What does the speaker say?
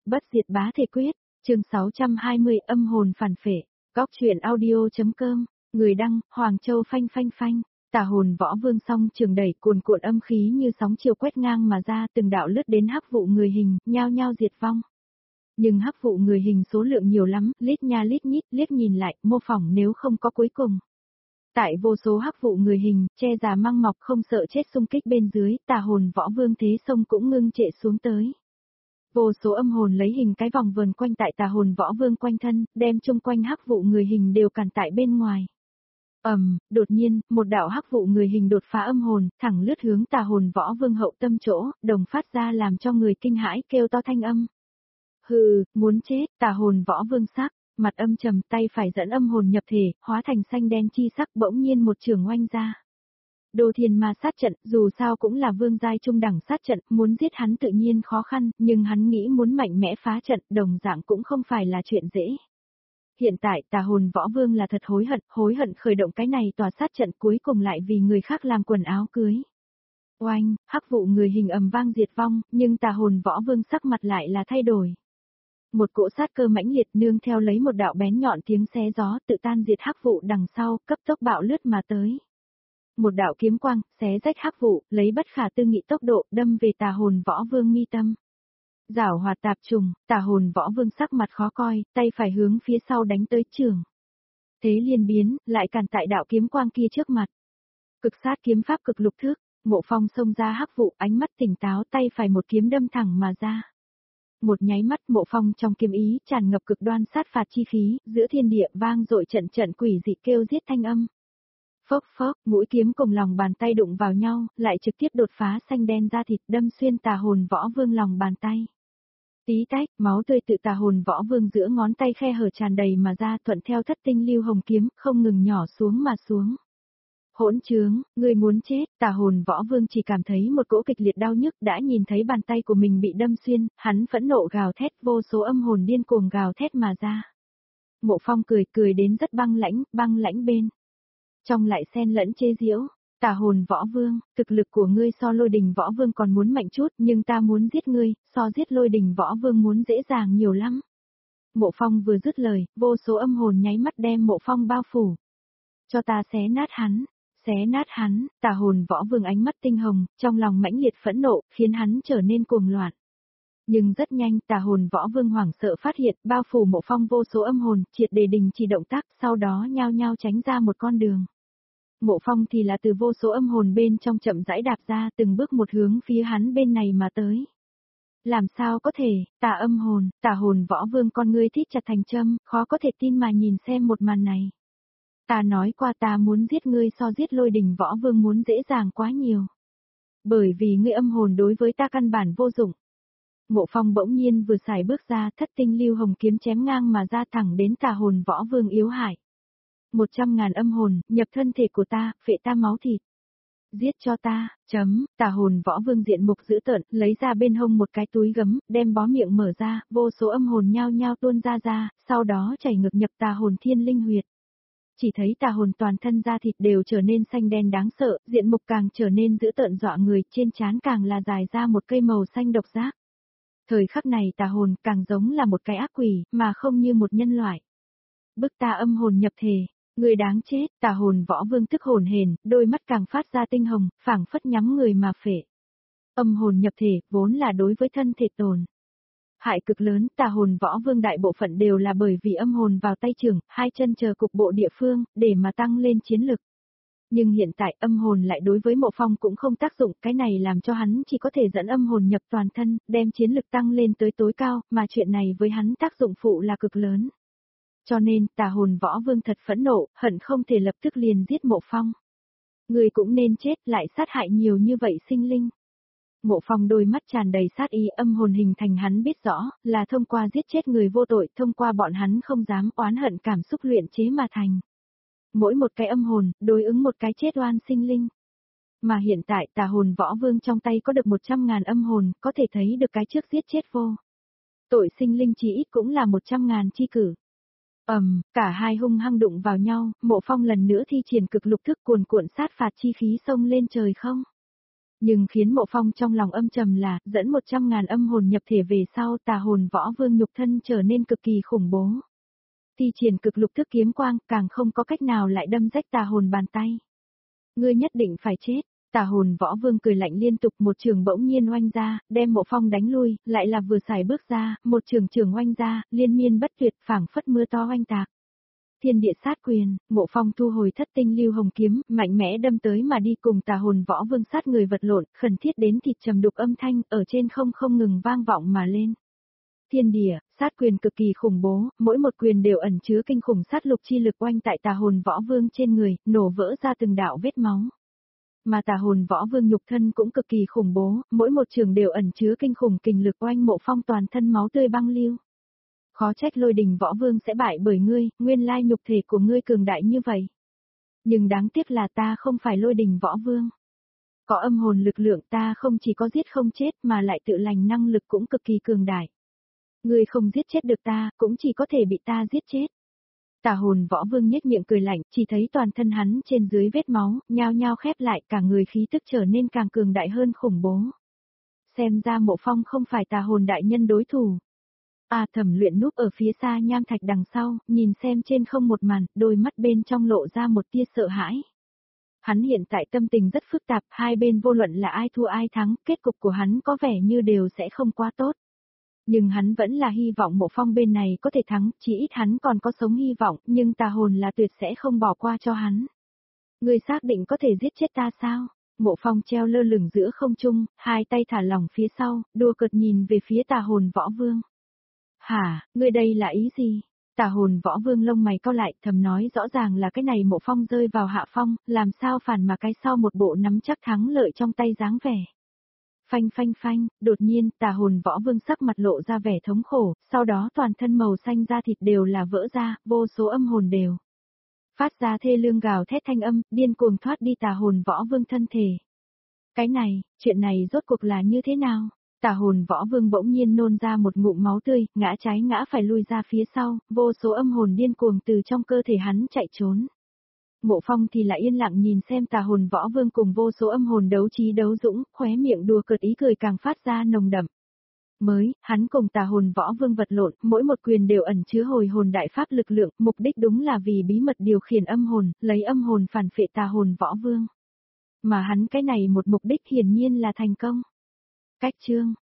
Bất diệt bá thể quyết, chương 620 âm hồn phản phệ, góc truyện audio.com, người đăng, Hoàng Châu phanh phanh phanh, tà hồn võ vương song trường đẩy cuồn cuộn âm khí như sóng chiều quét ngang mà ra từng đạo lướt đến hắc vụ người hình, nhao nhao diệt vong. Nhưng hắc vụ người hình số lượng nhiều lắm, lít nha lít nhít, liếc nhìn lại, mô phỏng nếu không có cuối cùng. Tại vô số hắc vụ người hình, che già măng mọc không sợ chết xung kích bên dưới, tà hồn võ vương thế sông cũng ngưng trệ xuống tới. Vô số âm hồn lấy hình cái vòng vờn quanh tại tà hồn võ vương quanh thân, đem chung quanh hắc vụ người hình đều cản tại bên ngoài. Đột nhiên, một đạo hắc vụ người hình đột phá âm hồn, thẳng lướt hướng tà hồn võ vương hậu tâm chỗ, đồng phát ra làm cho người kinh hãi kêu to thanh âm. Hừ, muốn chết, tà hồn võ vương sắc, mặt âm trầm, tay phải dẫn âm hồn nhập thể, hóa thành xanh đen chi sắc, bỗng nhiên một trường oanh ra. Đồ thiên ma sát trận, dù sao cũng là vương giai trung đẳng sát trận, muốn giết hắn tự nhiên khó khăn, nhưng hắn nghĩ muốn mạnh mẽ phá trận, đồng dạng cũng không phải là chuyện dễ. Hiện tại tà hồn võ vương là thật hối hận khởi động cái này tòa sát trận, cuối cùng lại vì người khác làm quần áo cưới. Oanh, hắc vụ người hình ầm vang diệt vong, nhưng tà hồn võ vương sắc mặt lại là thay đổi. Một cỗ sát cơ mãnh liệt nương theo lấy một đạo bén nhọn tiếng xé gió tự tan diệt hắc vụ đằng sau, cấp tốc bạo lướt mà tới. Một đạo kiếm quang, xé rách hắc vụ, lấy bất khả tư nghị tốc độ, đâm về tà hồn võ vương mi tâm. Giảo hoạt tạp trùng, tà hồn võ vương sắc mặt khó coi, tay phải hướng phía sau đánh tới trường. Thế liên biến, lại cản tại đạo kiếm quang kia trước mặt. Cực sát kiếm pháp cực lục thức, Mộ Phong xông ra hắc vụ, ánh mắt tỉnh táo, tay phải một kiếm đâm thẳng mà ra. Một nháy mắt Mộ Phong trong kiếm ý tràn ngập cực đoan sát phạt chi khí, giữa thiên địa vang dội trận trận quỷ dị kêu giết thanh âm. Phốc phốc, mũi kiếm cùng lòng bàn tay đụng vào nhau, lại trực tiếp đột phá xanh đen da thịt đâm xuyên tà hồn võ vương lòng bàn tay. Tí tách, máu tươi tự tà hồn võ vương giữa ngón tay khe hở tràn đầy mà ra thuận theo thất tinh lưu hồng kiếm, không ngừng nhỏ xuống mà xuống. Hỗn trướng, ngươi muốn chết, tà hồn võ vương chỉ cảm thấy một cỗ kịch liệt đau nhức đã nhìn thấy bàn tay của mình bị đâm xuyên, hắn phẫn nộ gào thét vô số âm hồn điên cuồng gào thét mà ra. Mộ Phong cười đến rất băng lãnh bên. Trong lại xen lẫn chê giễu, tà hồn võ vương, thực lực của ngươi so lôi đình võ vương còn muốn mạnh chút nhưng ta muốn giết ngươi, so giết lôi đình võ vương muốn dễ dàng nhiều lắm. Mộ Phong vừa dứt lời, vô số âm hồn nháy mắt đem Mộ Phong bao phủ. Cho ta xé nát hắn, tà hồn võ vương ánh mắt tinh hồng, trong lòng mãnh liệt phẫn nộ, khiến hắn trở nên cuồng loạn. Nhưng rất nhanh tà hồn võ vương hoảng sợ phát hiện bao phủ Mộ Phong vô số âm hồn, triệt để đình chỉ động tác, sau đó nhao nhao tránh ra một con đường. Mộ Phong thì là từ vô số âm hồn bên trong chậm rãi đạp ra từng bước một hướng phía hắn bên này mà tới. Làm sao có thể, tà hồn võ vương con ngươi thít chặt thành châm, khó có thể tin mà nhìn xem một màn này. Ta nói qua ta muốn giết ngươi so giết lôi đình võ vương muốn dễ dàng quá nhiều. Bởi vì ngươi âm hồn đối với ta căn bản vô dụng. Mộ Phong bỗng nhiên vừa xài bước ra thất tinh lưu hồng kiếm chém ngang mà ra thẳng đến tà hồn võ vương yếu hại. 100.000 âm hồn, nhập thân thể của ta, phệ ta máu thịt. Giết cho ta, tà hồn võ vương diện mục dữ tợn, lấy ra bên hông một cái túi gấm, đem bó miệng mở ra, vô số âm hồn nhao nhao tuôn ra, sau đó chảy ngược nhập tà hồn thiên linh huyệt. Chỉ thấy tà hồn toàn thân da thịt đều trở nên xanh đen đáng sợ, diện mục càng trở nên dữ tợn dọa người, trên trán càng là dài ra một cây màu xanh độc giác. Thời khắc này tà hồn càng giống là một cái ác quỷ, mà không như một nhân loại. Bức ta âm hồn nhập thể, người đáng chết, tà hồn võ vương tức hồn hển, đôi mắt càng phát ra tinh hồng, phảng phất nhắm người mà phệ. Âm hồn nhập thể, vốn là đối với thân thể tồn hại cực lớn, tà hồn võ vương đại bộ phận đều là bởi vì âm hồn vào tay trưởng, hai chân chờ cục bộ địa phương, để mà tăng lên chiến lực. Nhưng hiện tại âm hồn lại đối với Mộ Phong cũng không tác dụng, cái này làm cho hắn chỉ có thể dẫn âm hồn nhập toàn thân, đem chiến lực tăng lên tới tối cao, mà chuyện này với hắn tác dụng phụ là cực lớn. Cho nên, tà hồn võ vương thật phẫn nộ, hận không thể lập tức liền giết Mộ Phong. Người cũng nên chết, lại sát hại nhiều như vậy sinh linh. Mộ Phong đôi mắt tràn đầy sát ý, âm hồn hình thành hắn biết rõ, là thông qua giết chết người vô tội, thông qua bọn hắn không dám oán hận cảm xúc luyện chế mà thành. Mỗi một cái âm hồn, đối ứng một cái chết oan sinh linh. Mà hiện tại tà hồn võ vương trong tay có được 100.000 âm hồn, có thể thấy được cái trước giết chết vô tội sinh linh chỉ ít cũng là 100.000 chi cử. Cả hai hung hăng đụng vào nhau, Mộ Phong lần nữa thi triển cực lục thức cuồn cuộn sát phạt chi khí xông lên trời không. Nhưng khiến Mộ Phong trong lòng âm trầm là, dẫn 100.000 âm hồn nhập thể về sau tà hồn võ vương nhục thân trở nên cực kỳ khủng bố. Thi triển cực lục thức kiếm quang, càng không có cách nào lại đâm rách tà hồn bàn tay. Ngươi nhất định phải chết. Tà hồn võ vương cười lạnh liên tục, một trường bỗng nhiên oanh ra, đem Mộ Phong đánh lui, lại là vừa xài bước ra, một trường oanh ra, liên miên bất tuyệt, phảng phất mưa to oanh tạc. Thiên địa sát quyền, Mộ Phong thu hồi thất tinh lưu hồng kiếm, mạnh mẽ đâm tới mà đi, cùng tà hồn võ vương sát người vật lộn, khẩn thiết đến thịt trầm đục âm thanh, ở trên không ngừng vang vọng mà lên. Thiên địa, sát quyền cực kỳ khủng bố, mỗi một quyền đều ẩn chứa kinh khủng sát lục chi lực oanh tại tà hồn võ vương trên người, nổ vỡ ra từng đạo vết máu. Mà tà hồn võ vương nhục thân cũng cực kỳ khủng bố, mỗi một trường đều ẩn chứa kinh khủng kình lực oanh Mộ Phong toàn thân máu tươi băng lưu. Khó trách Lôi Đình võ vương sẽ bại bởi ngươi, nguyên lai nhục thể của ngươi cường đại như vậy. Nhưng đáng tiếc là ta không phải Lôi Đình võ vương. Có âm hồn lực lượng, ta không chỉ có giết không chết mà lại tự lành năng lực cũng cực kỳ cường đại. Ngươi không giết chết được ta, cũng chỉ có thể bị ta giết chết. Tà hồn võ vương nhếch miệng cười lạnh, chỉ thấy toàn thân hắn trên dưới vết máu, nhao nhao khép lại, cả người khí tức trở nên càng cường đại hơn khủng bố. Xem ra Mộ Phong không phải tà hồn đại nhân đối thủ. Thẩm Luyện núp ở phía xa nham thạch đằng sau, nhìn xem trên không một màn, đôi mắt bên trong lộ ra một tia sợ hãi. Hắn hiện tại tâm tình rất phức tạp, hai bên vô luận là ai thua ai thắng, kết cục của hắn có vẻ như đều sẽ không quá tốt. Nhưng hắn vẫn là hy vọng Mộ Phong bên này có thể thắng, chỉ ít hắn còn có sống hy vọng, nhưng tà hồn là tuyệt sẽ không bỏ qua cho hắn. Ngươi xác định có thể giết chết ta sao? Mộ Phong treo lơ lửng giữa không trung, hai tay thả lỏng phía sau, đùa cợt nhìn về phía tà hồn võ vương. Hả, ngươi đây là ý gì? Tà hồn võ vương lông mày cau lại, thầm nói rõ ràng là cái này Mộ Phong rơi vào hạ phong, làm sao phản mà cái sau một bộ nắm chắc thắng lợi trong tay dáng vẻ. Phanh phanh phanh, đột nhiên, tà hồn võ vương sắc mặt lộ ra vẻ thống khổ, sau đó toàn thân màu xanh da thịt đều là vỡ ra, vô số âm hồn đều phát ra thê lương gào thét thanh âm, điên cuồng thoát đi tà hồn võ vương thân thể. Cái này, chuyện này rốt cuộc là như thế nào? Tà hồn võ vương bỗng nhiên nôn ra một ngụm máu tươi, ngã trái ngã phải lui ra phía sau, vô số âm hồn điên cuồng từ trong cơ thể hắn chạy trốn. Mộ Phong thì lại yên lặng nhìn xem tà hồn võ vương cùng vô số âm hồn đấu trí đấu dũng, khóe miệng đùa cợt ý cười càng phát ra nồng đậm. Hắn cùng tà hồn võ vương vật lộn, mỗi một quyền đều ẩn chứa hồi hồn đại pháp lực lượng, mục đích đúng là vì bí mật điều khiển âm hồn, lấy âm hồn phản phệ tà hồn võ vương. Mà hắn cái này một mục đích hiển nhiên là thành công. Cách chương